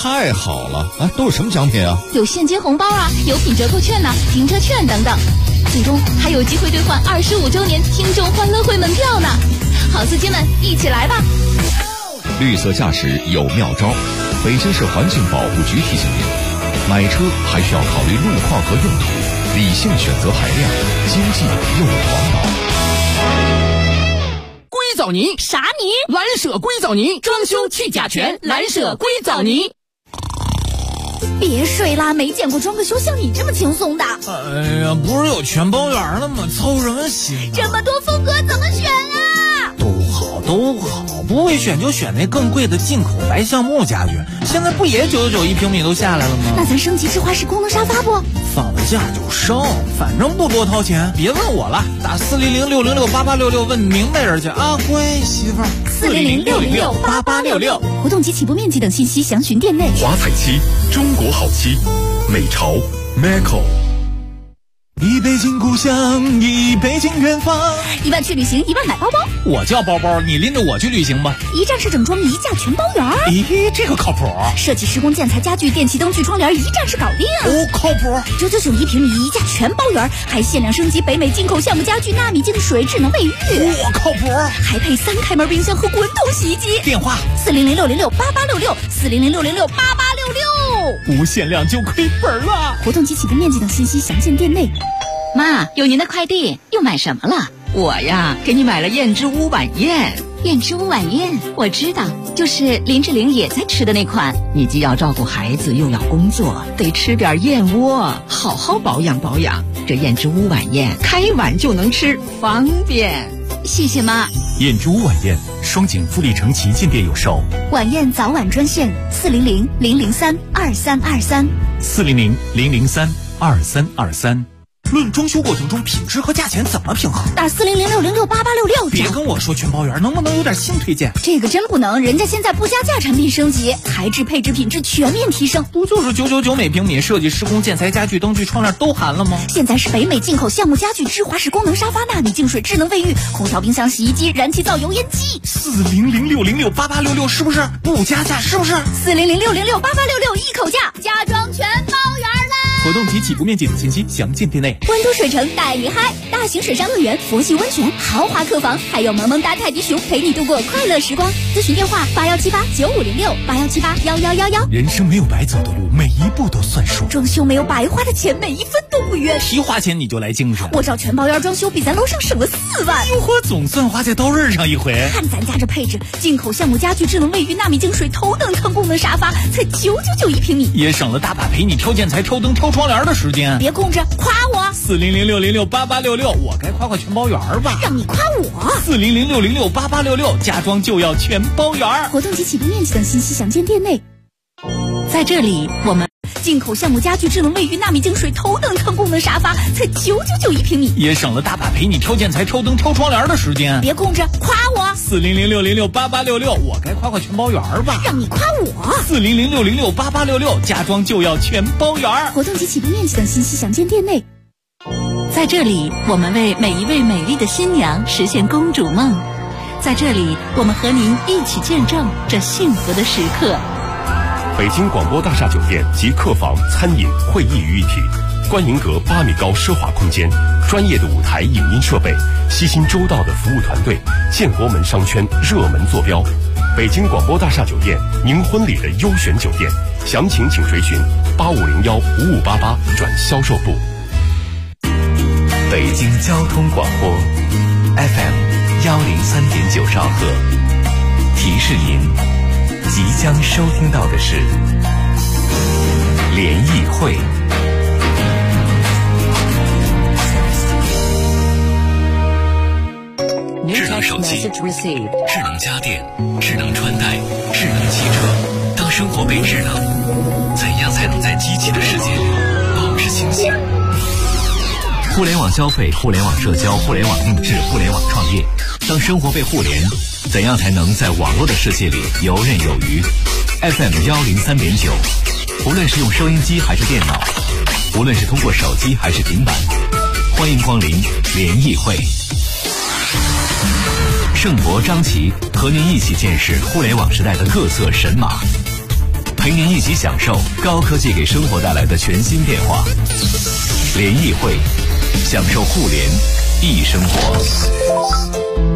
太好了啊！都有什么奖品啊？ 有现金红包啊，有品折扣券呐、停车券等等，最终还有机会兑换25周年听众欢乐会门票呢！好司机们，一起来吧！ 绿色驾驶有妙招，北京市环境保护局提醒您：买车还需要考虑路况和用途，理性选择排量，经济又环保。 硅藻泥啥泥？ 蓝舍硅藻泥，装修去甲醛，蓝舍硅藻泥。 别睡啦，没见过装个修像你这么轻松的。 哎呀，不是有全包圆了吗？操什么心？ 这么多风格怎么选啊？ 都好，不会选就选那更贵的进口白橡木家具，现在不也999一平米都下来了吗？ 那咱升级智华式功能沙发不？ 放了假就升，反正不多掏钱，别问我了，打400-606-8866问明白人去啊，乖媳妇儿。 400-606-8866，活动及起步面积等信息详询店内。 华彩漆，中国好漆，美潮 Macco。 一杯敬故乡，一杯敬远方。 1万去旅行，1万买包包。 我叫包包，你拎着我去旅行吧。 一站式整装，一价全包圆。 咦，这个靠谱。 设计施工建材家具电器灯具窗帘，一站式搞定。 哦，靠谱。 999一平米，一价全包圆，还限量升级北美进口橡木家具纳米净水智能卫浴。 我靠谱。 还配3开门冰箱和滚筒洗衣机。 电话 400-606-8866，400-606-8866。 无限量就亏本了。 活动及起步面积等信息详见店内。 妈，有您的快递，又买什么了？我呀，给你买了燕之屋晚宴。燕之屋晚宴，我知道，就是林志玲也在吃的那款。你既要照顾孩子，又要工作，得吃点燕窝，好好保养保养。这燕之屋晚宴，开碗就能吃，方便。谢谢妈。 燕之屋晚宴，双井富力城旗舰店有售。 晚宴早晚专线400-003-2323。 400-003-2323。论装修过程中品质和价钱怎么平衡？ 打400-606-8866。 别跟我说全包圆，能不能有点新推荐？ 这个真不能，人家现在不加价产品升级，材质配置品质全面提升。 不就是999每平米，设计施工建材家具灯具窗帘都含了吗？ 现在是北美进口橡木家具智华式功能沙发纳米净水智能卫浴空调冰箱洗衣机燃气灶油烟机。 400-606-8866是不是不加价？是不是 400-606-8866一口价，家装全包圆啦！ 活动及起步面积等信息详见店内。 温都水城带你嗨，大型水上乐园、佛系温泉、豪华客房，还有萌萌哒泰迪熊陪你度过快乐时光。咨询电话81789506，81781111。 人生没有白走的路，每一步都算数。 装修没有白花的钱，每一分都不冤。 提花钱你就来精神， 我找全包圆装修比咱楼上省了4万。 哟呵，总算花在刀刃上一回。 看咱家这配置，进口橡木家具智能卫浴纳米净水头等舱功能沙发，才999一平米， 也省了大把陪你挑建材、挑灯、挑窗帘的时间。 别空着，夸我。 400-606-8866，我该夸夸全包圆吧？ 让你夸我。 400-606-8866，家装就要全包圆。 活动及起步面积等信息详见店内。 在这里，我们进口橡木家具智能卫浴纳米净水头等舱功能沙发，才999一平米， 也省了大把陪你挑建材、挑灯、挑窗帘的时间。 别空着，夸我。 400-606-8866，我该夸夸全包圆吧？ 让你夸我。 400-606-8866，家装就要全包圆。 活动及起步面积等信息详见店内。 在这里，我们为每一位美丽的新娘实现公主梦。在这里，我们和您一起见证这幸福的时刻。 北京广播大厦酒店及客房、餐饮、会议于一体，观迎阁8米高奢华空间，专业的舞台影音设备，悉心周到的服务团队，建国门商圈热门坐标。北京广播大厦酒店，您婚礼的优选酒店，详情请垂询8501-5588转销售部。 北京交通广播 FM103.9兆赫，提示您即将收听到的是联谊会。 智能手机、智能家电、智能穿戴、智能汽车，当生活被智能，怎样才能在机器的世界里保持清醒？ 互联网消费、互联网社交、互联网定制、互联网创业，当生活被互联，怎样才能在网络的世界里游刃有余？ FM103.9，无论是用收音机还是电脑，无论是通过手机还是平板，欢迎光临联谊会。盛博、张琪和您一起见识互联网时代的各色神马， 陪您一起享受高科技给生活带来的全新变化。联谊会，享受互联易生活。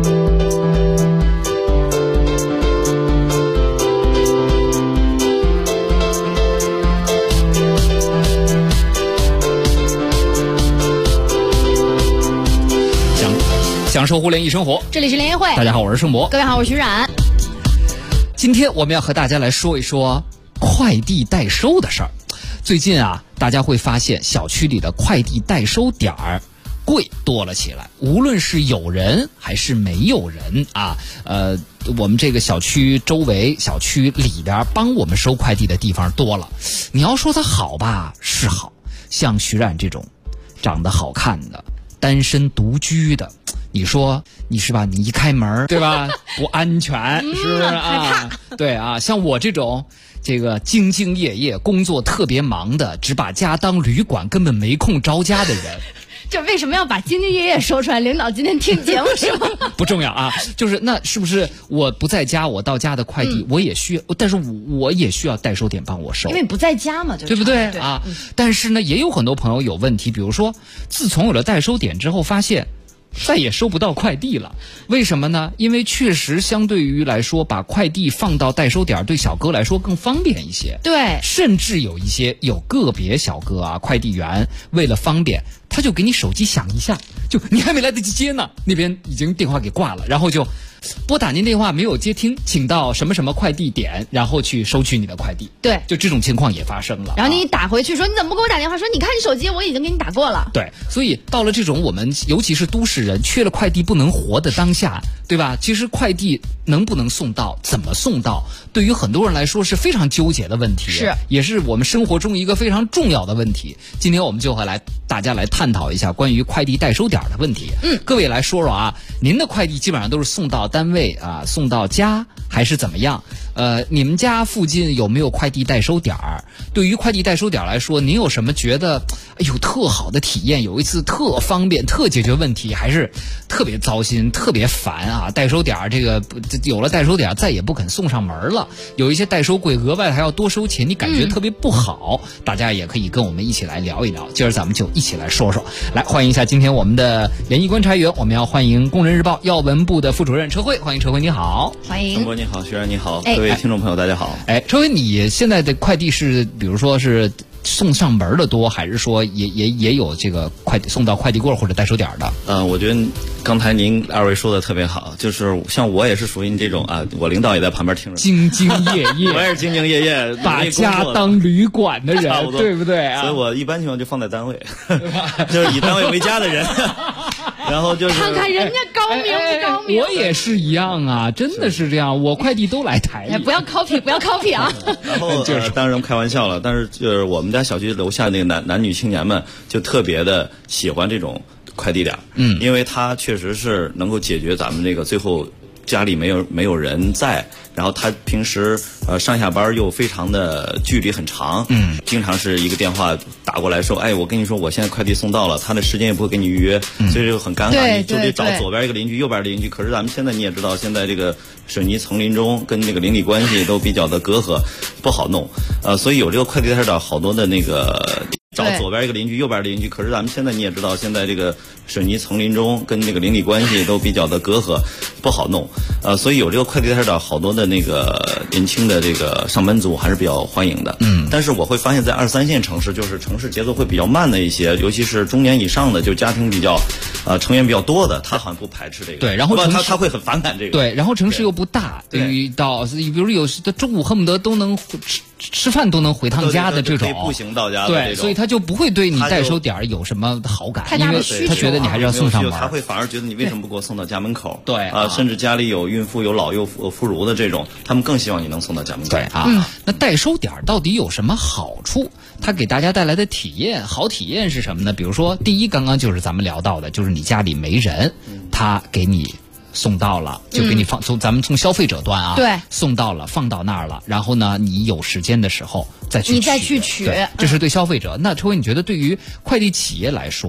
享受互联易生活， 这里是联谊会。 大家好，我是盛博。 各位好，我是徐冉。 今天我们要和大家来说一说快递代收的事儿。最近啊，大家会发现小区里的快递代收点儿柜多了起来，无论是有人还是没有人啊，我们这个小区周围、小区里边帮我们收快递的地方多了。你要说它好吧，是好，像徐冉这种长得好看的、单身独居的。你说你是吧？你一开门，对吧？不安全，是不是啊？对啊，像我这种这个兢兢业业、工作特别忙的，只把家当旅馆，根本没空着家的人。 这为什么要把兢兢业业说出来？领导今天听节目是吗？ 不重要啊，就是那是不是我不在家，我到家的快递我也需要，但是我也需要代收点帮我收， 因为不在家嘛， 对不对啊？但是呢，也有很多朋友有问题，比如说，自从有了代收点之后，发现再也收不到快递了，为什么呢？因为确实相对于来说，把快递放到代收点对小哥来说更方便一些。 对， 甚至有个别小哥啊，快递员为了方便，他就给你手机响一下，就你还没来得及接呢，那边已经电话给挂了，然后就拨打您电话没有接听，请到什么什么快递点，然后去收取你的快递。 对， 就这种情况也发生了。 然后你打回去说你怎么不给我打电话？说你看你手机我已经给你打过了。 对，所以到了这种我们尤其是都市人缺了快递不能活的当下，对吧？其实快递能不能送到，怎么送到，对于很多人来说是非常纠结的问题， 是也是我们生活中一个非常重要的问题。今天我们就会大家来探讨一下关于快递代收点的问题。各位来说说啊，您的快递基本上都是送到单位啊，送到家还是怎么样？你们家附近有没有快递代收点儿？对于快递代收点来说，您有什么觉得特好的体验？有一次特方便、特解决问题，还是特别糟心、特别烦啊？代收点这个有了代收点再也不肯送上门了，有一些代收柜额外还要多收钱，你感觉特别不好。大家也可以跟我们一起来聊一聊，今儿咱们就一起来说说。来，欢迎一下今天我们的联谊观察员，我们要欢迎工人日报要闻部的副主任车辉，欢迎车辉，你好。 欢迎陈博你好，徐然你好，各位听众朋友大家好。 车辉，你现在的快递是比如说是送上门的多，还是说也有这个快递送到快递柜或者代收点的？ 我觉得刚才您二位说的特别好，就是像我也是属于你这种啊，我领导也在旁边听着， 兢兢业业， 我也是兢兢业业， 把家当旅馆的人，对不对啊？ 所以我一般情况就放在单位，就是以单位为家的人。然后就是看看人家高明不高明， 我也是一样啊，真的是这样，我快递都来台里。 不要 copy， 不要 copy 啊！ 然后当然开玩笑了，但是就是我们家小区楼下那个男女青年们就特别的喜欢这种快递点，因为它确实是能够解决咱们这个最后家里没有人在，然后他平时上下班又非常的距离很长，经常是一个电话打过来说，哎，我跟你说我现在快递送到了，他的时间也不会给你预约，所以就很尴尬，你就得找左边一个邻居右边的邻居。可是咱们现在你也知道，现在这个水泥丛林中跟这个邻里关系都比较的隔阂，不好弄，所以有这个快递代收好多的那个找左边一个邻居右边的邻居。可是咱们现在你也知道，现在这个水泥丛林中跟这个邻里关系都比较的隔阂，不好弄，所以有这个快递代收好多的那个年轻的这个上班族还是比较欢迎的。但是我会发现在2、3线城市，就是城市节奏会比较慢的一些，尤其是中年以上的，就家庭比较成员比较多的，他好像不排斥这个。 对，然后他会很反感这个。 对，然后城市又不大，比如有的中午恨不得都能吃饭都能回趟家的这种， 可以步行到家的这种。 对，所以他就不会对你代收点有什么好感，因为他觉得你还是要送上门。 他会反而觉得你为什么不给我送到家门口？ 对啊， 甚至家里有孕妇、有老幼妇孺的这种，他们更希望你能送到家门口。 对啊，那代收点到底有什么好处？它给大家带来的好体验是什么呢？比如说，第一，刚刚就是咱们聊到的，就是你家里没人，他给你送到了，就给你咱们从消费者端啊， 对， 送到了，放到那儿了，然后呢，你有时间的时候再去取， 你再去取， 这是对消费者。那车辉，你觉得对于快递企业来说，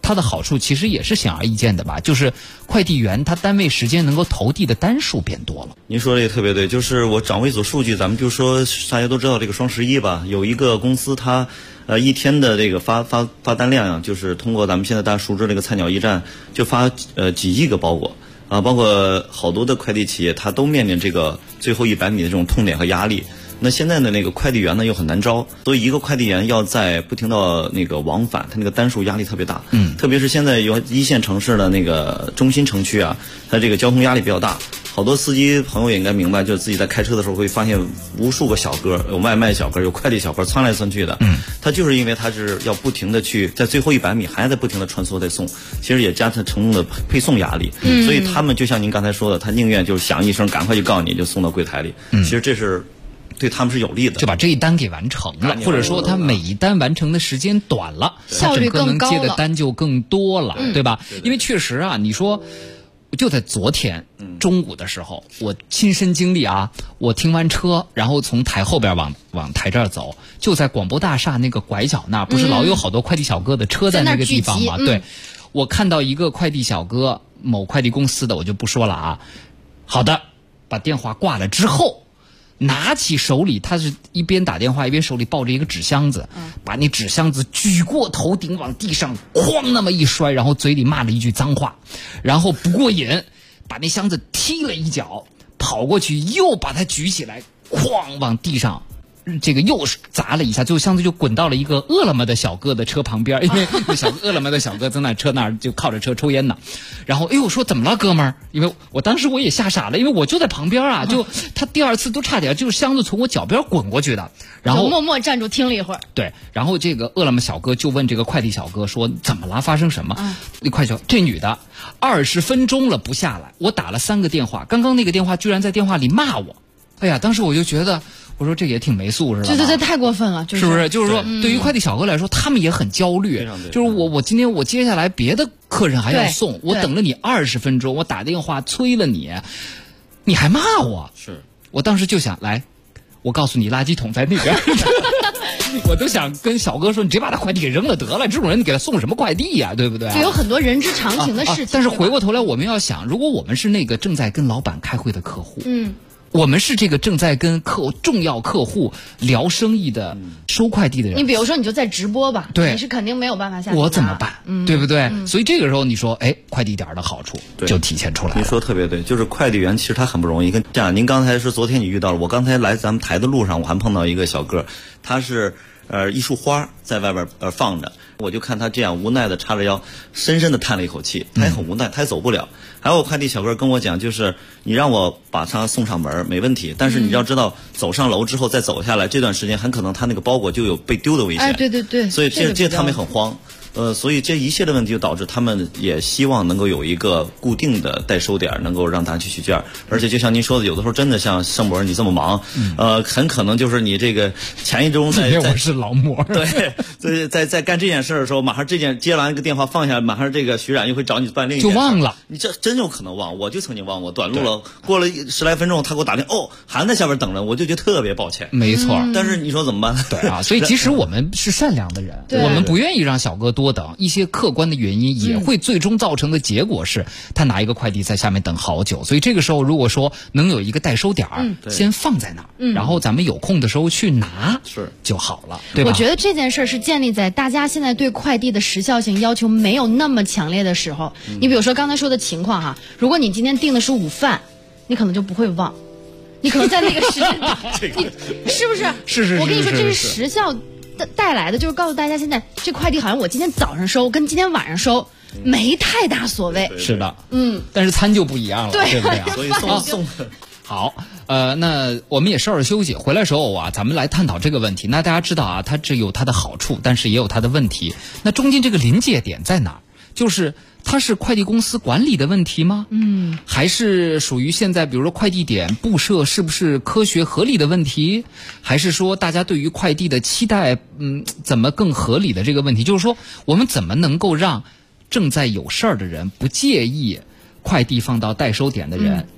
它的好处其实也是显而易见的吧，就是快递员他单位时间能够投递的单数变多了。 您说的也特别对，就是我掌握一组数据，咱们就说大家都知道这个双11吧，有一个公司它一天的这个发单量啊，就是通过咱们现在大家熟知这个菜鸟驿站，就发几亿个包裹啊，包括好多的快递企业，它都面临这个最后100米的这种痛点和压力。那现在的那个快递员呢又很难招，所以一个快递员要在不停的那个往返，他那个单数压力特别大。特别是现在有1线城市的那个中心城区啊，它这个交通压力比较大。好多司机朋友也应该明白，就是自己在开车的时候会发现无数个小哥，有外卖小哥，有快递小哥窜来窜去的。他就是因为他是要不停的去在最后100米还在不停的穿梭再送，其实也加强承重的配送压力。所以他们就像您刚才说的，他宁愿就是响一声赶快就告诉你就送到柜台里。其实这是对他们是有利的， 就把这一单给完成了，或者说他每一单完成的时间短了， 效率更高了， 整个能接的单就更多了，对吧？因为确实啊，你说就在昨天中午的时候，我亲身经历啊，我停完车，然后从台后边往台这儿走，就在广播大厦那个拐角那儿，不是老有好多快递小哥的车在那个地方吗？对，我看到一个快递小哥，某快递公司的，我就不说了啊。好的，把电话挂了之后，拿起手里，他是一边打电话一边手里抱着一个纸箱子，把那纸箱子举过头顶往地上哐那么一摔，然后嘴里骂了一句脏话，然后不过瘾，把那箱子踢了一脚，跑过去又把它举起来，哐往地上这个又砸了一下，最后箱子就滚到了一个饿了么的小哥的车旁边，因为饿了么的小哥在那车那儿就靠着车抽烟呢。然后哎呦说怎么了哥们儿？因为我当时我也吓傻了，因为我就在旁边啊，就他第二次都差点就是箱子从我脚边滚过去的。然后默默站住听了一会儿。 对，然后这个饿了么小哥就问这个快递小哥说怎么了？发生什么？那快递小这女的20分钟了不下来，我打了3个电话，刚刚那个电话居然在电话里骂我。哎呀，当时我就觉得。我说这也挺没素质的， 对，太过分了， 是不是？就是说，对于快递小哥来说，他们也很焦虑。就是我今天我接下来别的客人还要送，我等了你20分钟，我打电话催了你，你还骂我。 是我当时就想来，我告诉你，垃圾桶在那边。我都想跟小哥说，你直接把他快递给扔了得了，这种人你给他送什么快递呀，对不对？ 就有很多人之常情的事情。 但是回过头来，我们要想，如果我们是那个正在跟老板开会的客户，我们是这个正在跟重要客户聊生意的收快递的人。 你比如说，你就在直播吧， 对， 你是肯定没有办法下去。 我怎么办？对不对？所以这个时候你说，哎，快递点的好处就体现出来了。 您说特别对，就是快递员其实他很不容易。跟这样，您刚才是昨天你遇到了，我刚才来咱们台的路上，我还碰到一个小哥，他是一束花在外边放着，我就看他这样无奈的叉着腰，深深的叹了一口气，他也很无奈，他也走不了。还有快递小哥跟我讲，就是你让我把他送上门没问题，但是你要知道，走上楼之后再走下来，这段时间很可能他那个包裹就有被丢的危险。 哎，对， 所以这他们很慌。所以这一切的问题就导致他们也希望能够有一个固定的代收点，能够让他去取件。而且就像您说的，有的时候真的像盛博你这么忙，很可能就是你这个前一周我是劳模， 对，在干这件事的时候，马上接完一个电话放下，马上这个徐冉又会找你办另一件事， 就忘了。 你这真有可能忘，我就曾经忘过，短路了，过了10来分钟，他给我打电话，还在下边等着，我就觉得特别抱歉。 没错， 但是你说怎么办？ 对啊，所以即使我们是善良的人，我们不愿意让小哥多等，一些客观的原因也会最终造成的结果是他拿一个快递在下面等好久。所以这个时候如果说能有一个代收点先放在那儿，然后咱们有空的时候去拿就好了，对吧？ 我觉得这件事是建立在大家现在对快递的时效性要求没有那么强烈的时候。你比如说刚才说的情况哈，如果你今天订的是午饭，你可能就不会忘，你可能在那个时间你是不是？ 是我跟你说，这是时效带来的，就是告诉大家，现在这快递好像我今天早上收跟今天晚上收没太大所谓。 是的，但是餐就不一样了，对不对？ 所以送好，那我们也稍事休息，回来时候啊，咱们来探讨这个问题。那大家知道啊，它这有它的好处，但是也有它的问题。那中间这个临界点在哪儿？就是它是快递公司管理的问题吗？还是属于现在比如说快递点布设是不是科学合理的问题？还是说大家对于快递的期待怎么更合理的这个问题？就是说我们怎么能够让正在有事儿的人不介意快递放到代收点的人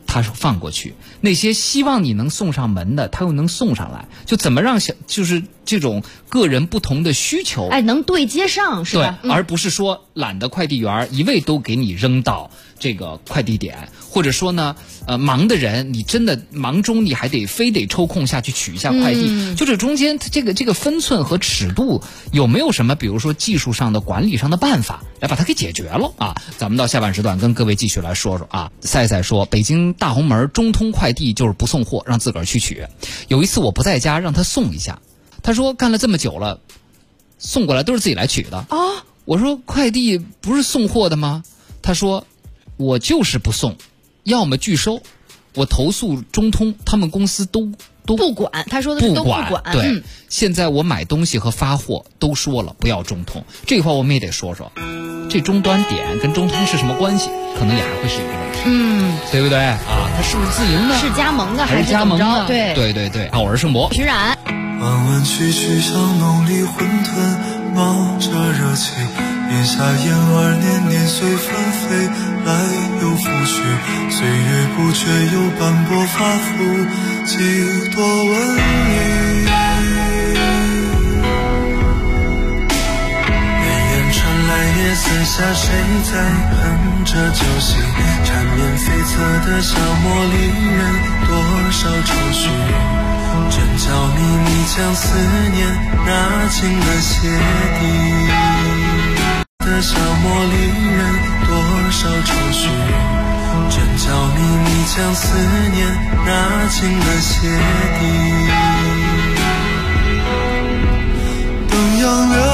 他放过去，那些希望你能送上门的，他又能送上来，就怎么让就是这种个人不同的需求， 能对接上，是吧？ 对，而不是说懒得快递员一味都给你扔到这个快递点，或者说呢，忙的人你真的忙中你还非得抽空下去取一下快递，就这中间这个分寸和尺度有没有什么，比如说技术上的、管理上的办法来把它给解决了啊？咱们到下半时段跟各位继续来说说啊。赛赛说，北京大红门中通快递就是不送货，让自个儿去取。有一次我不在家，让他送一下，他说干了这么久了，送过来都是自己来取的啊。我说快递不是送货的吗？他说我就是不送，要么拒收。我投诉中通，他们公司都不管，他说的是都不管。 对，现在我买东西和发货都说了不要中通，这块我们也得说说，这终端点跟中通是什么关系，可能也还会是一个问题，对不对啊？它是不是自营的？ 是加盟的还是加盟的？ 对对对对。好，我是盛博。 徐冉。 弯弯曲曲像浓里混沌，冒着热气，咽下咽儿年年岁纷飞，来又复去，岁月不绝又斑驳发肤，几多文艺。远远传来夜色下谁在哼着酒席，缠绵悱恻的小茉莉人多少愁绪，真叫秘密将思念拿进了鞋底的小茉莉人多少愁绪，真叫秘密将思念拿进了鞋底。灯杨柳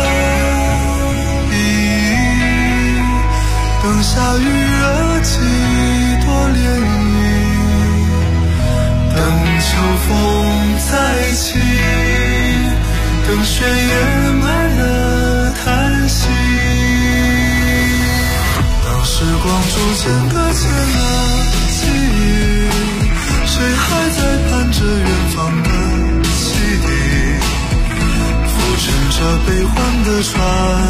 依，灯下余热几多涟漪，等秋风再起，等雪掩埋了叹息，当时光逐渐搁浅了记忆，谁还在盼着远方的汽笛，浮沉着悲欢的船，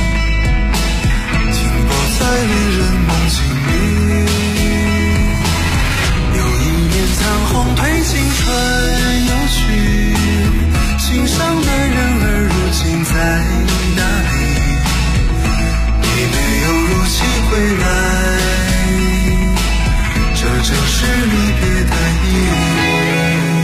停泊在离人梦境里。残红褪青春又去，心上的人儿如今在哪里？你没有如期归来，这就是离别的意义。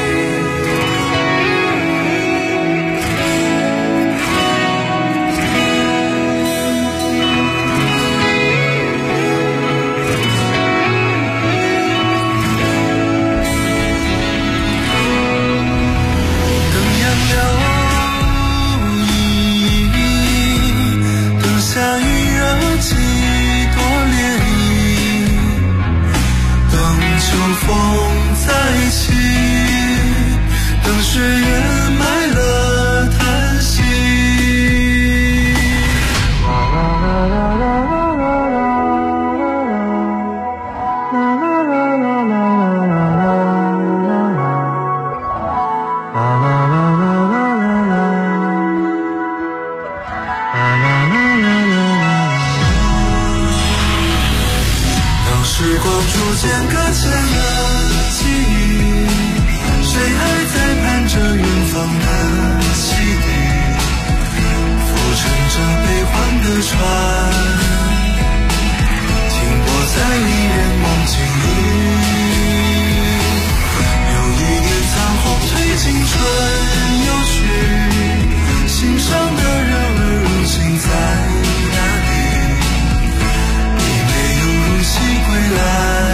下雨热几多涟漪，等秋风再起，等雪掩埋了叹息。时光逐渐搁浅了记忆，谁还在盼着远方的汽笛，浮沉着悲欢的船，停泊在离人梦境里。有一年残红褪青春又去，心上的人儿如今在哪里？归来，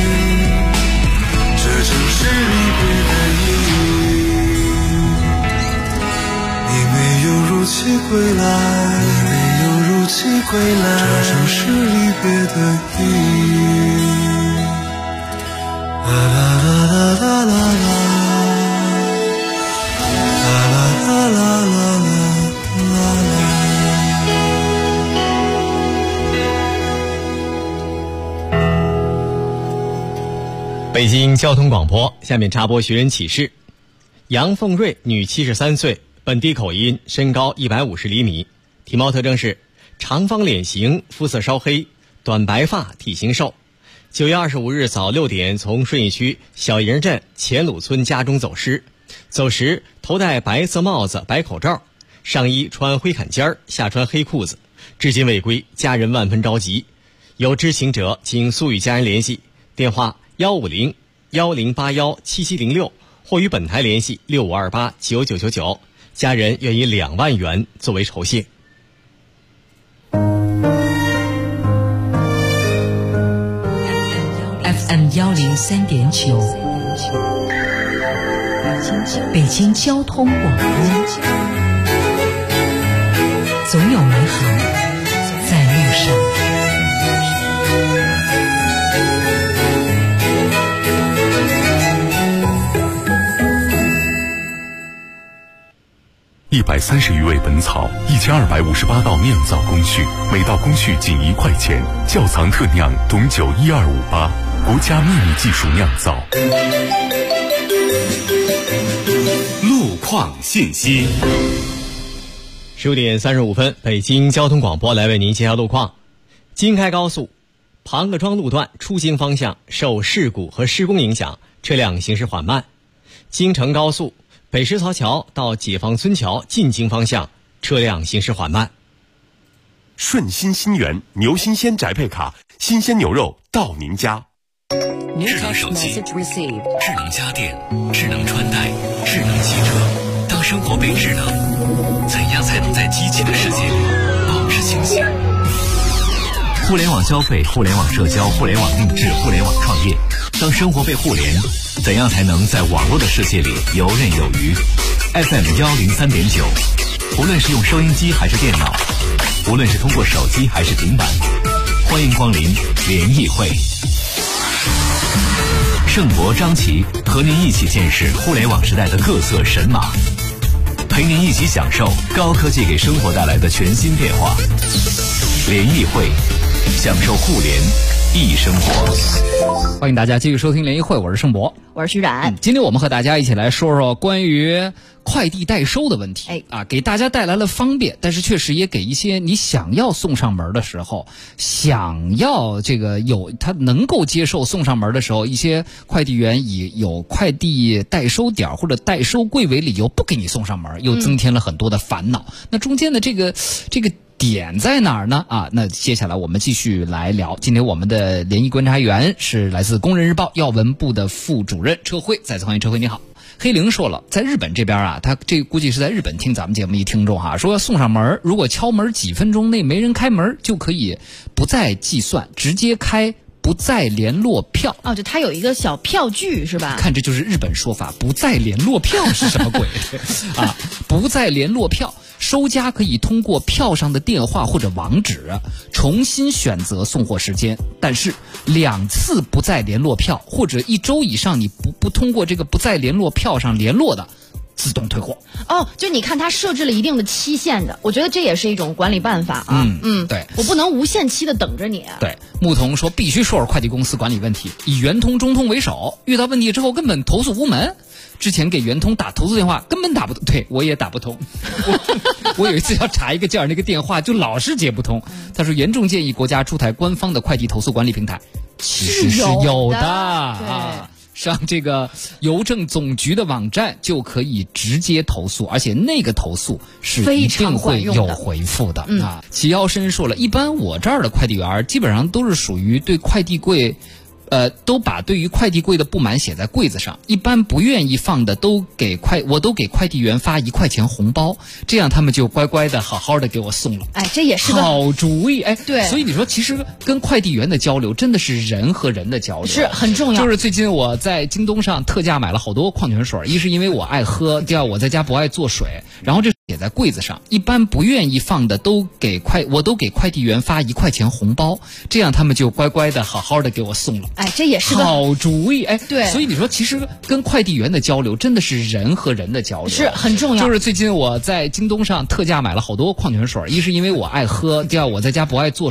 这就是离别的意义。你没有如期归来，你没有如期归来，这就是离别的意义。啦啦啦啦啦啦啦啦啦啦啦啦。 北京交通广播，下面插播寻人启事。杨凤瑞，女，73岁，本地口音，身高150厘米，体貌特征是长方脸型，肤色稍黑，短白发，体型瘦， 9月25日早6点从顺义区小营镇前鲁村家中走失，走时头戴白色帽子、白口罩，上衣穿灰坎肩儿，下穿黑裤子，至今未归，家人万分着急。有知情者请速与家人联系，电话150-1081-7706或与本台联系6528-9999，家人愿以2万元作为酬谢。 FM 103.9，北京交通广播，总有美好在路上。 130余味本草，1258道酿造工序，每道工序仅1块钱。窖藏特酿董酒12588，国家秘密技术酿造。路况信息 15点35分，北京交通广播来为您介绍路况。京开高速庞各庄路段出京方向受事故和施工影响，车辆行驶缓慢。京承高速北石槽桥到解放村桥进京方向，车辆行驶缓慢。 顺心新源牛新鲜宅配卡，新鲜牛肉到您家。 智能手机、智能家电、智能穿戴、智能汽车，当生活被智能，怎样才能在机器的世界里保持清醒？互联网消费、互联网社交、互联网定制、互联网创业，当生活被互联，怎样才能在网络的世界里游刃有余？ FM 103.9，无论是用收音机还是电脑，无论是通过手机还是平板，欢迎光临联谊会。盛博、张琪和您一起见识互联网时代的各色神马，陪您一起享受高科技给生活带来的全新变化。联谊会，享受互联易生活。 欢迎大家继续收听联谊会，我是盛博， 我是徐冉。 今天我们和大家一起来说说关于快递代收的问题。给大家带来了方便，但是确实也给一些你想要送上门的时候，想要这个他能够接受送上门的时候，一些快递员以有快递代收点或者代收柜为理由不给你送上门，又增添了很多的烦恼。那中间的这个点在哪儿呢？那接下来我们继续来聊。今天我们的联谊观察员是来自工人日报要闻部的副主任车辉，再次欢迎车辉，你好。黑灵说了，在日本这边他这估计是在日本听咱们节目一听众说要送上门，如果敲门几分钟内没人开门，就可以不再计算，直接开不再联络票。 就它有一个小票据是吧？ 看这就是日本说法，不再联络票是什么鬼不再联络票，收家可以通过票上的电话或者网址重新选择送货时间，但是2次不再联络票或者1周以上你不通过这个不再联络票上联络的，自动退货。 就你看它设置了一定的期限的，我觉得这也是一种管理办法对， 我不能无限期的等着你。 对，牧童说必须说说快递公司管理问题，以圆通、中通为首，遇到问题之后根本投诉无门。之前给圆通打投诉电话根本打不通，对我也打不通。我有一次要查一个件，那个电话就老是接不通。他说严重建议国家出台官方的快递投诉管理平台，其实是有的上这个邮政总局的网站就可以直接投诉，而且那个投诉是一定会有回复的齐腰深说了，一般我这儿的快递员基本上都是属于对快递柜都把对于快递柜的不满写在柜子上，一般不愿意放的我都给快递员发1块钱红包，这样他们就乖乖的好好的给我送了。 这也是个好主意。 对， 所以你说其实跟快递员的交流真的是人和人的交流， 是很重要。 就是最近我在京东上特价买了好多矿泉水，一是因为我爱喝，第二我在家不爱做水，然后这写在柜子上，一般不愿意放的我都给快递员发1块钱红包，这样他们就乖乖的好好的给我送了。 这也是个好主意。 对， 所以你说其实跟快递员的交流真的是人和人的交流， 是很重要。 就是最近我在京东上特价买了好多矿泉水，一是因为我爱喝，第二我在家不爱做水，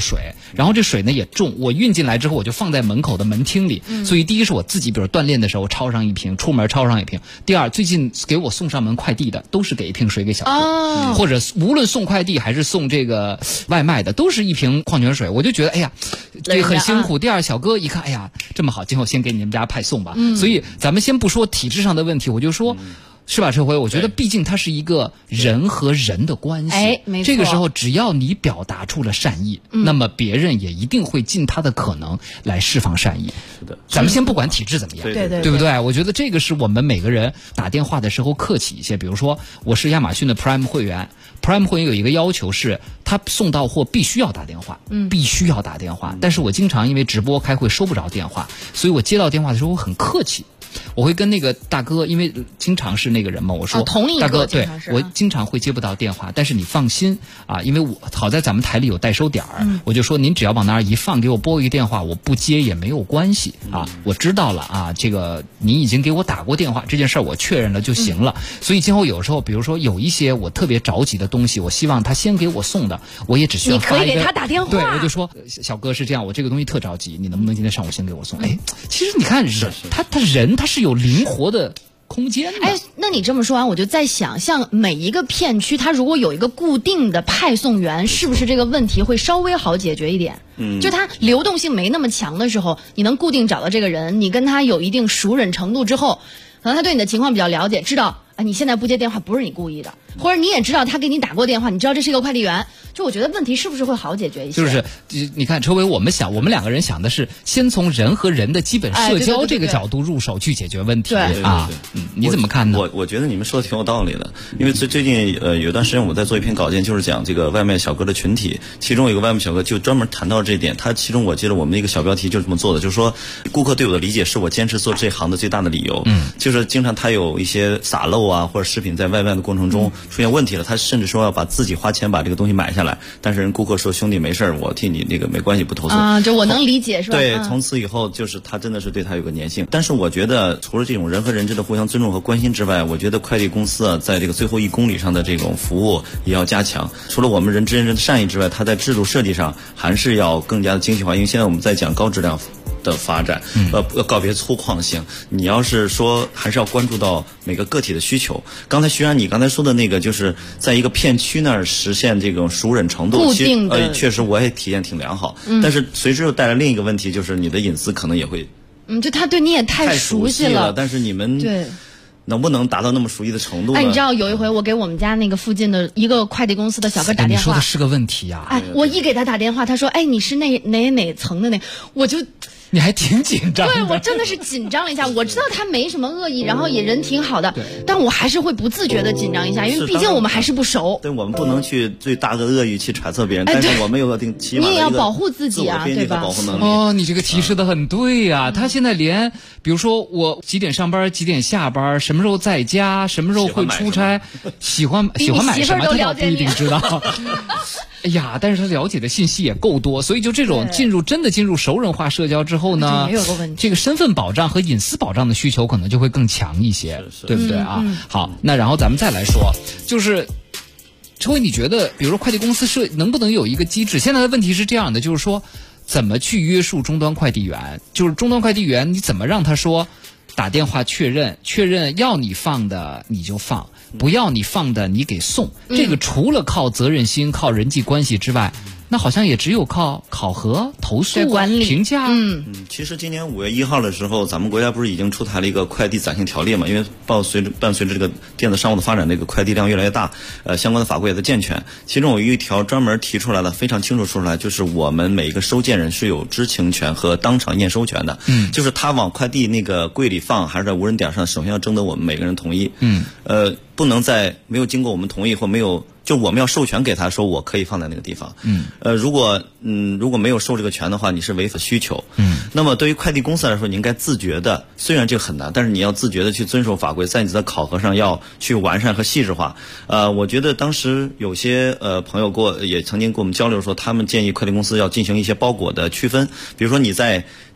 然后这水呢也重，我运进来之后我就放在门口的门厅里，所以第一是我自己比如锻炼的时候抄上一瓶，出门抄上一瓶。第二，最近给我送上门快递的都是给一瓶水给小哥，或者无论送快递还是送这个外卖的，都是一瓶矿泉水。我就觉得哎呀，这很辛苦。第二，小哥一看，哎呀这么好，今后先给你们家派送吧。所以咱们先不说体制上的问题，我就说。是吧，车辉？我觉得毕竟它是一个人和人的关系， 哎，没错。 这个时候只要你表达出了善意，那么别人也一定会尽他的可能来释放善意。 是的， 咱们先不管体制怎么样， 对不对？我觉得这个是我们每个人打电话的时候客气一些。比如说，我是亚马逊的 Prime 会员，Prime 会员有一个要求是，他送到货必须要打电话，必须要打电话。但是我经常因为直播开会收不着电话，所以我接到电话的时候我很客气。我会跟那个大哥，因为经常是那个人嘛，我说、 同一个大哥，对我经常会接不到电话，但是你放心啊，因为我好在咱们台里有代收点儿，我就说您只要往那儿一放，给我拨一个电话，我不接也没有关系啊，我知道了啊，这个你已经给我打过电话，这件事儿我确认了就行了。所以今后有时候，比如说有一些我特别着急的东西，我希望他先给我送的，我也只需要发一个， 你可以给他打电话， 对，我就说小哥是这样，我这个东西特着急，你能不能今天上午先给我送？哎，其实你看人，他是有灵活的空间的。 哎，那你这么说完，我就在想，像每一个片区，它如果有一个固定的派送员，是不是这个问题会稍微好解决一点？就它流动性没那么强的时候，你能固定找到这个人，你跟他有一定熟稔程度之后，可能他对你的情况比较了解，知道啊你现在不接电话不是你故意的，或者你也知道他给你打过电话，你知道这是一个快递员，就我觉得问题是不是会好解决一些？ 就是你看车伟，我们两个人想的是先从人和人的基本社交这个角度入手去解决问题啊。你怎么看呢？ 我觉得你们说的挺有道理的，因为最近有段时间我在做一篇稿件，就是讲这个外卖小哥的群体，其中有一个外卖小哥就专门谈到这一点，他其中我记得我们的一个小标题就是这么做的，就是说顾客对我的理解是我坚持做这行的最大的理由。就是经常他有一些洒漏啊或者食品在外卖的过程中出现问题了，他甚至说要把自己花钱把这个东西买下来，但是人顾客说兄弟没事我替你那个没关系不投诉啊，就我能理解是吧？ 对，从此以后就是他真的是对他有个粘性。但是我觉得除了这种人和人之的互相尊重和关心之外，我觉得快递公司啊在这个最后1公里上的这种服务也要加强。除了我们人之间的善意之外，它在制度设计上还是要更加的精细化，因为现在我们在讲高质量的发展，要告别粗犷性。你要是说还是要关注到每个个体的需求。刚才徐然你刚才说的那个，就是在一个片区那儿实现这种熟稔程度， 固定的确实我也体验挺良好。但是随之又带来另一个问题，就是你的隐私可能也会， 就他对你也太熟悉了。但是你们对。 能不能达到那么熟悉的程度呢？ 哎，你知道有一回我给我们家那个附近的一个快递公司的小哥打电话， 你说的是个问题啊！ 哎，我一给他打电话，他说：“哎，你是哪层的那？”我就。 你还挺紧张的。 对，我真的是紧张了一下。我知道他没什么恶意，然后也人挺好的，但我还是会不自觉的紧张一下，因为毕竟我们还是不熟。 对，我们不能去最大的恶意去揣测别人，但是我们有个起码的一个你也要保护自己啊，对吧？ 保护能力。 哦，你这个提示的很对呀。他现在连，比如说我几点上班，几点下班，什么时候在家，什么时候会出差，喜欢买什么，他倒不一定知道。哎呀，但是他了解的信息也够多，所以就这种真的进入熟人化社交之后呢，这个身份保障和隐私保障的需求可能就会更强一些，对不对啊？好，那然后咱们再来说，就是陈伟，你觉得比如说快递公司能不能有一个机制？现在的问题是这样的，就是说怎么去约束终端快递员？就是终端快递员你怎么让他说打电话确认要你放的你就放，不要你放的你给送。这个除了靠责任心、靠人际关系之外，那好像也只有靠考核、投诉、 管理、 评价。 其实今年5月1号的时候，咱们国家不是已经出台了一个快递暂行条例嘛？因为伴随着这个电子商务的发展，这个快递量越来越大，相关的法规也在健全。其中有一条专门提出来了，非常清楚说出来，就是我们每一个收件人是有知情权和当场验收权的。就是他往快递那个柜里放，还是在无人点上，首先要征得我们每个人同意。不能在没有经过我们同意或没有。就我们要授权给他说我可以放在那个地方。如果没有授这个权的话，你是违反需求。那么对于快递公司来说，你应该自觉的，虽然这个很难，但是你要自觉的去遵守法规，在你的考核上要去完善和细致化。我觉得当时有些朋友也曾经跟我们交流说，他们建议快递公司要进行一些包裹的区分，比如说你在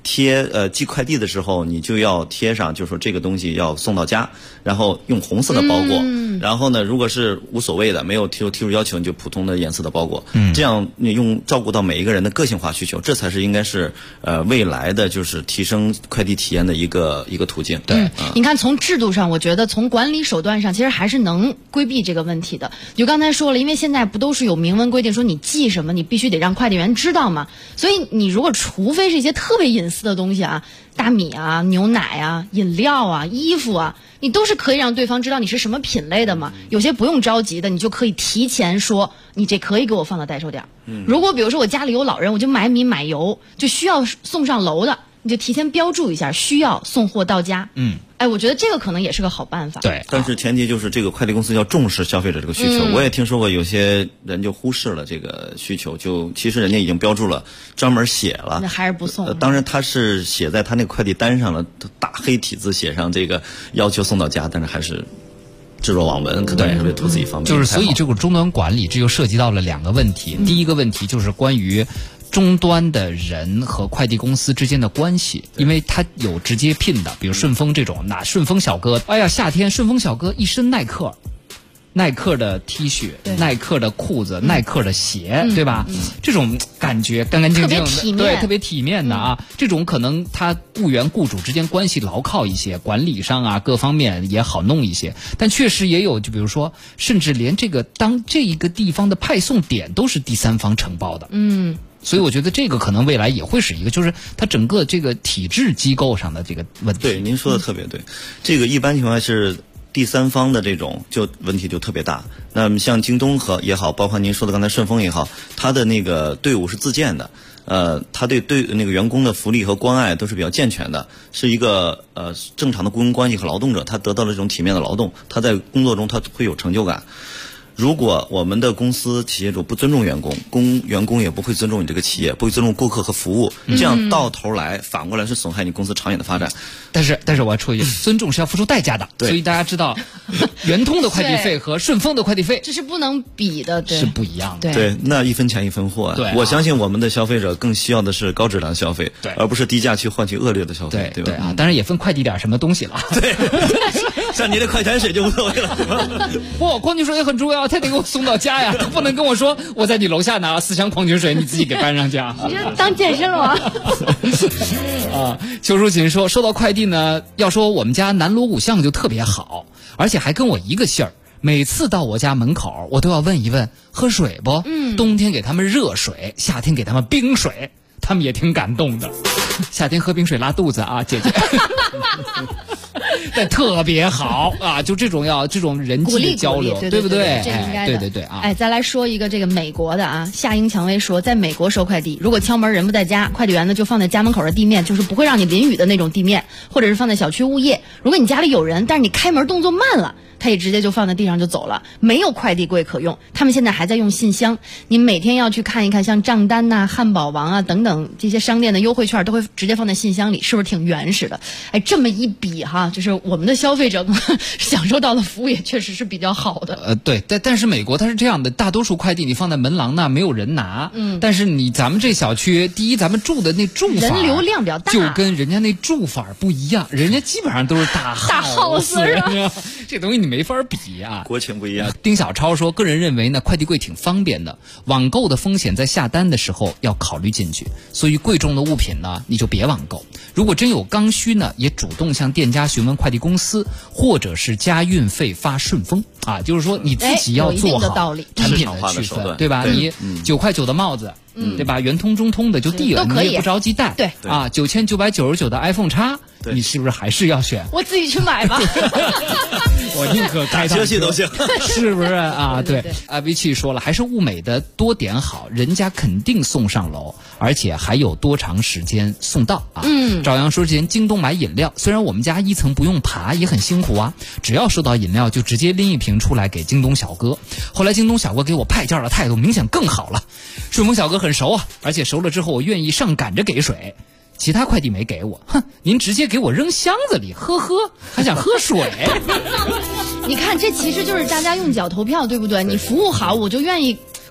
寄快递的时候，你就要贴上，就是说这个东西要送到家，然后用红色的包裹。然后呢，如果是无所谓的，没有提出要求，你就普通的颜色的包裹。这样你照顾到每一个人的个性化需求，这才是应该是未来的就是提升快递体验的一个途径。 对，你看从制度上，我觉得从管理手段上，其实还是能规避这个问题的。就刚才说了，因为现在不都是有明文规定说你寄什么，你必须得让快递员知道嘛。所以你如果除非是一些特别隐私的东西啊，大米啊、牛奶啊、饮料啊、衣服啊，你都是可以让对方知道你是什么品类的嘛。有些不用着急的，你就可以提前说，你这可以给我放到代收点。如果比如说我家里有老人，我就买米买油，就需要送上楼的，你就提前标注一下，需要送货到家。我觉得这个可能也是个好办法。 对， 但是前提就是这个快递公司要重视消费者这个需求。我也听说过有些人就忽视了这个需求，就其实人家已经标注了，专门写了， 那还是不送。 当然他是写在他那个快递单上了，大黑体字写上这个要求送到家，但是还是置若罔闻，可能是为图自己方便。 就是所以这个终端管理，这就涉及到了两个问题。第一个问题就是关于终端的人和快递公司之间的关系，因为他有直接聘的，比如顺丰这种，那顺丰小哥，哎呀，夏天顺丰小哥一身耐克的 T 恤，耐克的裤子，耐克的鞋，对吧？这种感觉干干净净的，对，特别体面的啊。这种可能他雇员雇主之间关系牢靠一些，管理上啊各方面也好弄一些。但确实也有，就比如说，甚至连这个这一个地方的派送点都是第三方承包的。所以我觉得这个可能未来也会是一个，就是它整个这个体制机构上的这个问题。 对，您说的特别对。这个一般情况下是第三方的这种问题就特别大。那么像京东也好，包括您说的刚才顺丰也好，它的那个队伍是自建的，它对那个员工的福利和关爱都是比较健全的，是一个正常的雇佣关系和劳动者，他得到了这种体面的劳动，他在工作中他会有成就感。如果我们的公司企业主不尊重员工，员工也不会尊重你这个企业，不会尊重顾客和服务，这样到头来反过来是损害你公司长远的发展。 但是我要说一句，尊重是要付出代价的。所以大家知道，圆通的快递费和顺丰的快递费这是不能比的， 是不一样的。 对，那一分钱一分货。 对， 我相信我们的消费者更需要的是高质量消费，而不是低价去换取恶劣的消费，对吧？ 对啊，当然也分快递点什么东西了。 对，像你的快餐水就无所谓了。 不，矿泉水也很重要，他得给我送到家呀，他不能跟我说我在你楼下拿4箱矿泉水，你自己给搬上去啊。 你这当健身了吗？ 邱淑琴说，收到快递呢，要说我们家南锣鼓巷就特别好，而且还跟我一个姓儿。每次到我家门口，我都要问一问喝水不？冬天给他们热水，夏天给他们冰水，他们也挺感动的。夏天喝冰水拉肚子啊，姐姐。但特别好啊！就这种人际的交流，对不对？ 这应该的。 对啊！ 再来说一个这个美国的啊，夏英蔷薇说，在美国收快递，如果敲门人不在家，快递员呢就放在家门口的地面，就是不会让你淋雨的那种地面，或者是放在小区物业。如果你家里有人，但是你开门动作慢了，他也直接就放在地上就走了，没有快递柜可用。他们现在还在用信箱，你每天要去看一看，像账单呐、汉堡王啊等等这些商店的优惠券都会直接放在信箱里，是不是挺原始的？这么一比哈，就是我们的消费者享受到的服务也确实是比较好的。 对，但是美国它是这样的，大多数快递你放在门廊那没有人拿，但是咱们这小区，第一咱们住的那住法人流量比较大， 就跟人家那住法不一样，人家基本上都是大 house， 这东西你没法比啊， 国情不一样。 丁小超说，个人认为呢，快递柜挺方便的，网购的风险在下单的时候要考虑进去，所以贵重的物品呢，你就别网购。如果真有刚需呢，也主动向店家询问快递公司，或者是加运费发顺丰啊，就是说你自己要做好产品的区分，对吧？你9块9的帽子，对吧？圆通、中通的就递了，你也不着急带， 对啊，9999的 iPhone X，你是不是还是要选？ 我自己去买吧。 我宁可开车系都行， 是不是啊？对，阿维奇说了，还是物美的多点好，人家肯定送上楼，而且还有多长时间送到啊？赵阳说，之前京东买饮料，虽然我们家1层不用爬，也很辛苦啊，只要收到饮料就直接拎一瓶出来给京东小哥。后来京东小哥给我派件的态度明显更好了，顺丰小哥很熟啊，而且熟了之后我愿意上赶着给水。其他快递没给我，您直接给我扔箱子里，呵呵，还想喝水？ 你看，这其实就是大家用脚投票，对不对？你服务好，我就愿意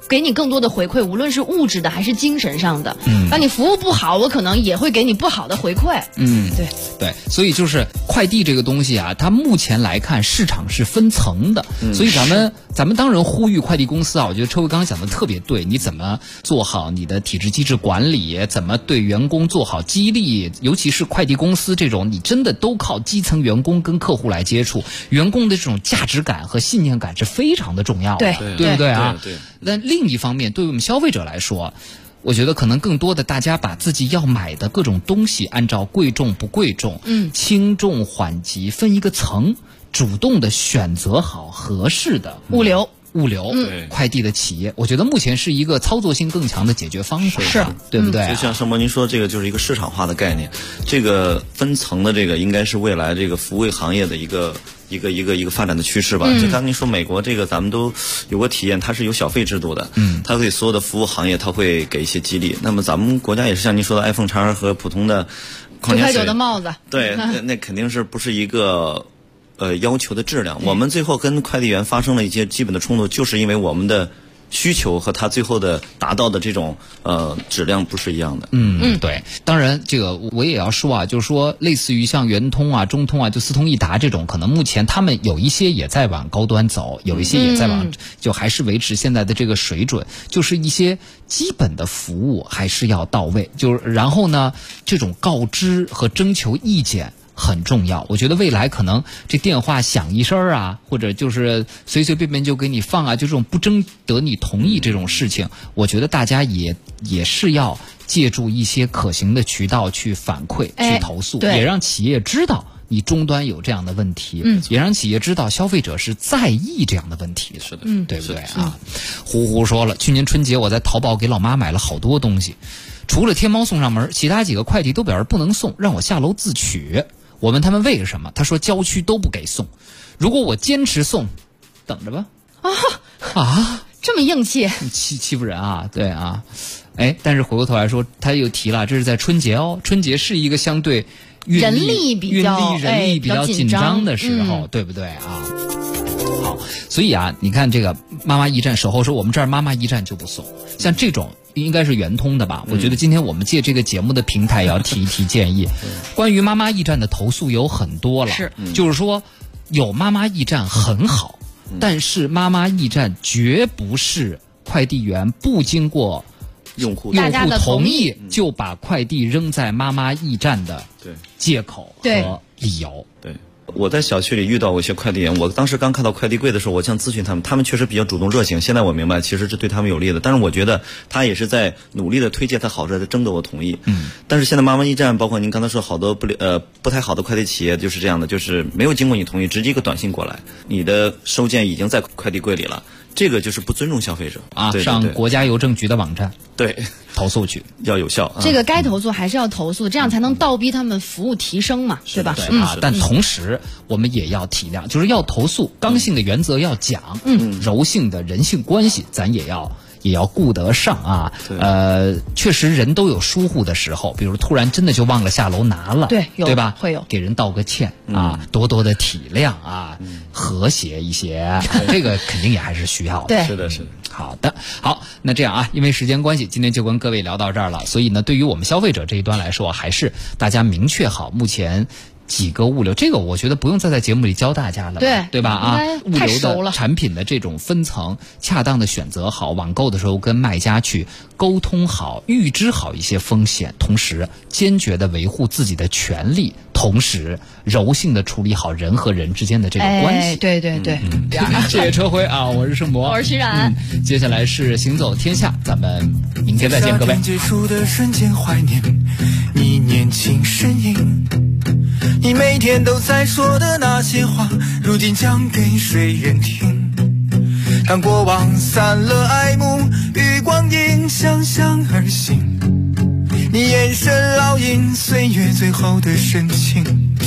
给你更多的回馈，无论是物质的还是精神上的。那你服务不好，我可能也会给你不好的回馈。 对，所以就是快递这个东西啊，它目前来看市场是分层的，所以咱们当然呼吁快递公司啊，我觉得车辉刚刚讲的特别对，你怎么做好你的体制机制管理，怎么对员工做好激励，尤其是快递公司这种，你真的都靠基层员工跟客户来接触，员工的这种价值感和信念感是非常的重要的，对不对啊？ 对。 那另一方面，对于我们消费者来说，我觉得可能更多的大家把自己要买的各种东西按照贵重不贵重、轻重缓急分一个层，主动的选择好合适的物流快递的企业，我觉得目前是一个操作性更强的解决方法， 是对不对？ 就像盛博您说，这个就是一个市场化的概念，这个分层的这个应该是未来这个服务行业的一个发展的趋势吧。就刚您说美国这个，咱们都有过体验，它是有小费制度的，它对所有的服务行业它会给一些激励。那么咱们国家也是像您说的 iPhone 叉和普通的矿泉水 9.9的帽子， 对，那肯定是不是一个要求的质量。我们最后跟快递员发生了一些基本的冲突，就是因为我们的需求和他最后的达到的这种质量不是一样的。 对。当然这个我也要说啊，就是说类似于像圆通啊、中通啊、就四通一达这种，可能目前他们有一些也在往高端走，有一些也在往就还是维持现在的这个水准，就是一些基本的服务还是要到位。就是然后呢，这种告知和征求意见很重要。我觉得未来可能这电话响一声啊，或者就是随随便便就给你放啊，就这种不征得你同意这种事情，我觉得大家也是要借助一些可行的渠道去反馈、去投诉，也让企业知道你终端有这样的问题，也让企业知道消费者是在意这样的问题的， 是的， 对不对啊？呼说了，去年春节我在淘宝给老妈买了好多东西，除了天猫送上门，其他几个快递都表示不能送，让我下楼自取。我问他们为什么，他说郊区都不给送，如果我坚持送，等着吧。 这么硬气， 欺负人啊！对啊，但是回过头来说，他又提了，这是在春节哦，春节是一个相对人力比较紧张的时候，对不对啊？好，所以啊，你看这个妈妈驿站守候说，我们这儿妈妈驿站就不送，像这种应该是圆通的吧？我觉得今天我们借这个节目的平台也要提一提建议。关于妈妈驿站的投诉有很多了，就是说有妈妈驿站很好，但是妈妈驿站绝不是快递员不经过用户同意就把快递扔在妈妈驿站的借口和理由。 对。我在小区里遇到过一些快递员，我当时刚看到快递柜的时候，我想咨询他们，他们确实比较主动热情。现在我明白，其实是对他们有利的。但是我觉得他也是在努力的推荐他好处，在征得我同意。但是现在妈妈驿站，包括您刚才说好多不太好的快递企业就是这样的，就是没有经过你同意，直接一个短信过来，你的收件已经在快递柜里了。这个就是不尊重消费者啊！上国家邮政局的网站投诉去， 要有效。 这个该投诉还是要投诉，这样才能倒逼他们服务提升嘛，对吧？ 但同时我们也要体谅，就是要投诉，刚性的原则要讲，柔性的人性关系咱也要顾得上啊。确实人都有疏忽的时候，比如突然真的就忘了下楼拿了，对吧？ 会有， 给人道个歉啊，多多的体谅啊，和谐一些，这个肯定也还是需要的。 对， 是的。 好，那这样啊，因为时间关系，今天就跟各位聊到这儿了。所以呢，对于我们消费者这一端来说，还是大家明确好目前几个物流，这个我觉得不用再在节目里教大家了，对吧？物流的产品的这种分层，恰当的选择好，网购的时候跟卖家去沟通好，预知好一些风险，同时坚决的维护自己的权利，同时柔性的处理好人和人之间的这个关系。 对。 谢谢车辉啊，我是盛博， 我是徐冉。 接下来是行走天下，咱们明天再见，各位。 结束的瞬间怀念你年轻身影，你每天都在说的那些话，如今讲给谁人听？当过往散了爱慕，与光阴相向而行，你眼神烙印岁月最后的深情。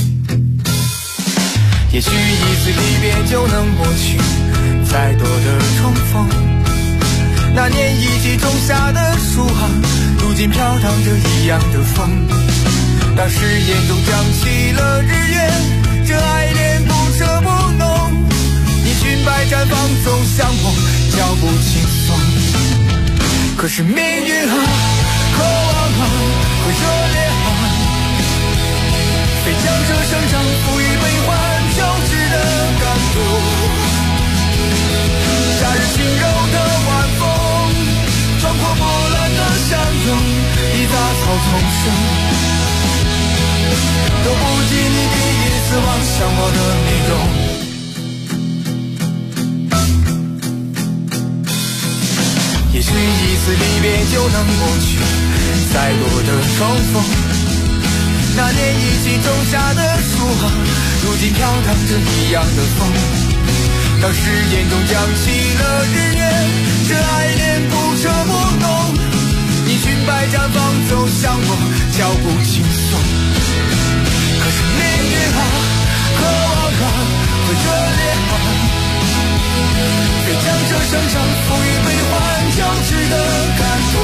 也许一次离别就能抹去再多的重逢，那年一起种下的树啊，如今飘荡着一样的风。当誓言中涨起了日月，这爱恋不舍不浓，你裙摆绽放中向我脚步轻松。 可是命运啊，渴望啊，会热烈啊，非将这生长赋予悲欢交织的感动。夏日轻柔的晚风，壮阔波澜的相拥，一杂草丛生，都不及你第一次望向我的面容。也许一次离别就能抹去再多的重逢，那年一起种下的树啊，如今飘荡着一样的风。当时间中降起了日月，这爱恋不彻不浓，你裙摆绽放走向我，脚步轻松。可是命运啊，渴望啊，会热烈啊，非将这生长赋予悲欢交织的感动。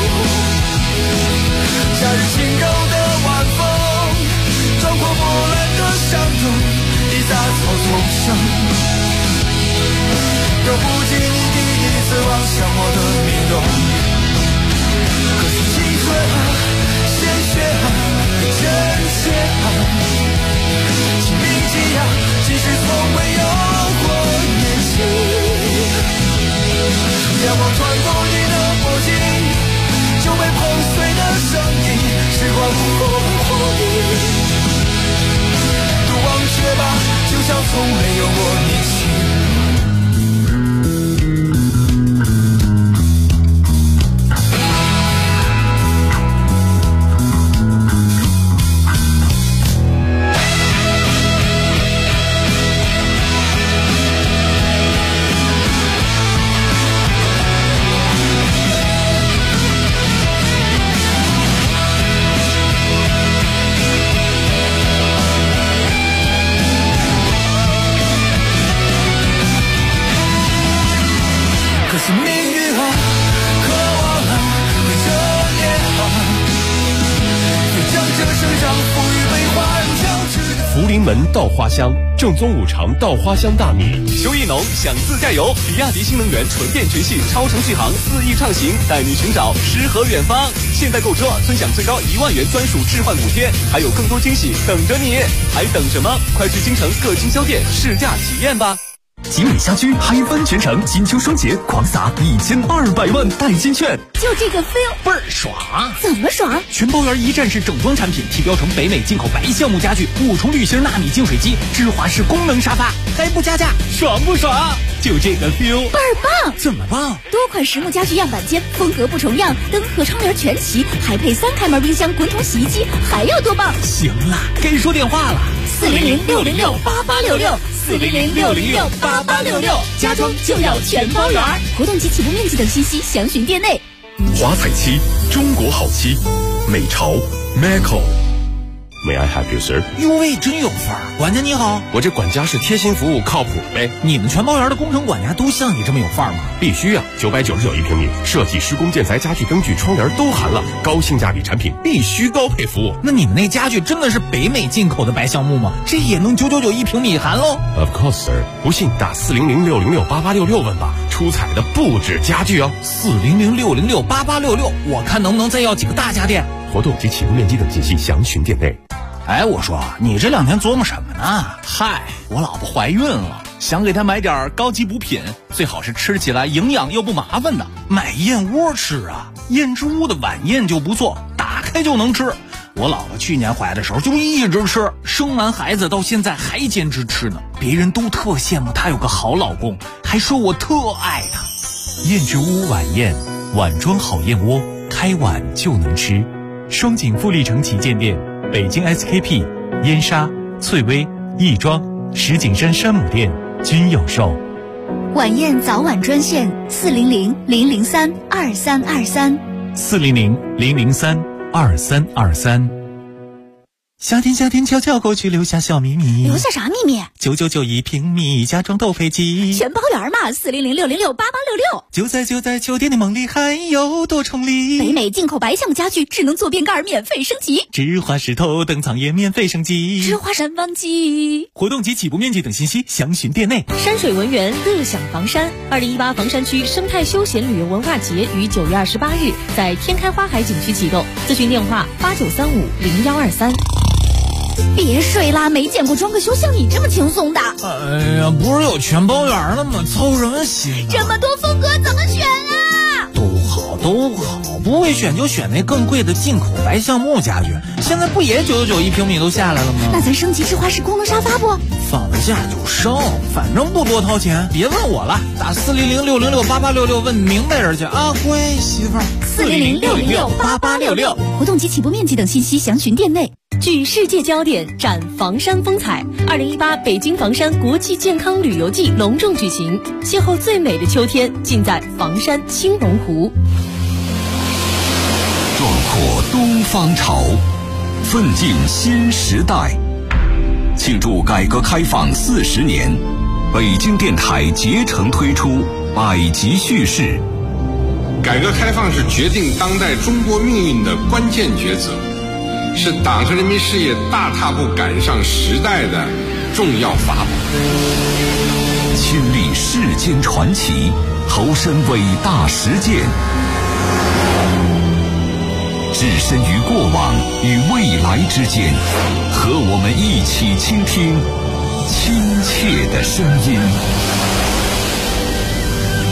夏日轻柔的晚风，壮阔波澜的相拥，一杂草丛生，都不及你第一次望向我的面容。可是青春啊，鲜血啊，真血啊，请铭记啊，即使从未有过年轻。阳光穿过你的脖颈，就被碰碎的声音，时光不回忆。都忘却吧，就像从没有过年轻。 福临门稻花香，正宗五常稻花香大米。 秋意浓，想自驾游，比亚迪新能源纯电全系超长续航4亿畅行，带你寻找诗和远方。现在购车尊享最高1万元专属置换补贴，还有更多惊喜等着你，还等什么？快去京城各经销店试驾体验吧。 集美家居嗨翻全城，金秋双节狂撒1200万代金券， 就这个 feel 倍儿爽！ 怎么爽？ 全包圆一站式整装产品，提标成北美进口白橡木家具，5重滤芯纳米净水机，芝华士功能沙发，还不加价，爽不爽？就这个 feel 倍儿棒！ 怎么棒？ 多款实木家具样板间，风格不重样，灯和窗帘全齐，还配3开门冰箱、滚筒洗衣机，还要多棒？ 行了，该说电话了 ，400-606-8866，400-606-8866，家装就要全包圆。活动及起步面积等信息详询店内。 华彩漆，中国好漆，美潮 Macao。May I help you, sir？ 哟喂，真有范儿！管家你好， 我这管家是贴心服务，靠谱呗。 你们全包圆的工程管家都像你这么有范儿吗？ 必须啊！999一平米，设计、施工、建材、家具、灯具、窗帘都含了，高性价比产品必须高配服务。 那你们那家具真的是北美进口的白橡木吗？这也能999一平米含喽 ？Of course, sir。不信打400-606-8866问吧，出彩的不止家具哦。 400-606-8866，我看能不能再要几个大家电。 活动及起步面积等信息详询店内。 哎，我说你这2天琢磨什么呢？嗨，我老婆怀孕了，想给她买点高级补品，最好是吃起来营养又不麻烦的。买燕窝吃啊，燕之屋的晚宴就不错，打开就能吃。我老婆去年怀的时候就一直吃，生完孩子到现在还坚持吃呢。别人都特羡慕她有个好老公，还说我特爱她。 燕之屋晚宴，碗装好燕窝，开碗就能吃。双井富力城旗舰店，北京 SKP、燕莎、翠微、亦庄、石景山山姆店均有售。 晚宴早晚专线400-003-2323。 400-003-2323。夏天悄悄过去，留下小秘密。 留下啥秘密？ 999一平米，家装都配齐， 全包圆嘛，400-606-8866。 8866。 就在秋天的梦里，还有多重礼。 北美进口白象家具智能坐便盖免费升级， 智华石头等藏也免费升级， 智华山湾机活动及起步面积等信息详询店内。 山水文园乐享房山2018房山区生态休闲旅游文化节于9月28日在天开花海景区启动，咨询电话89350123。 别睡啦，没见过装个修像你这么轻松的。 哎呀，不是有全包圆了吗？操什么心这么多风格怎么选啊？ 都好，不会选就选那更贵的进口白橡木家具，现在不也999一平米都下来了吗？ 那咱升级智华式功能沙发不？ 放了假就升，反正不多掏钱。别问我了，打400-606-8866问明白人去啊，乖媳妇儿。 400-606-8866，活动及起步面积等信息详询店内。 聚世界焦点，展房山风采。2018北京房山国际健康旅游季隆重举行，邂逅最美的秋天，尽在房山青龙湖。 壮阔东方潮，奋进新时代。庆祝改革开放40年，北京电台竭诚推出百集叙事。 改革开放是决定当代中国命运的关键抉择，是党和人民事业大踏步赶上时代的重要法宝。 亲历世间传奇，投身伟大实践，置身于过往与未来之间，和我们一起倾听亲切的声音。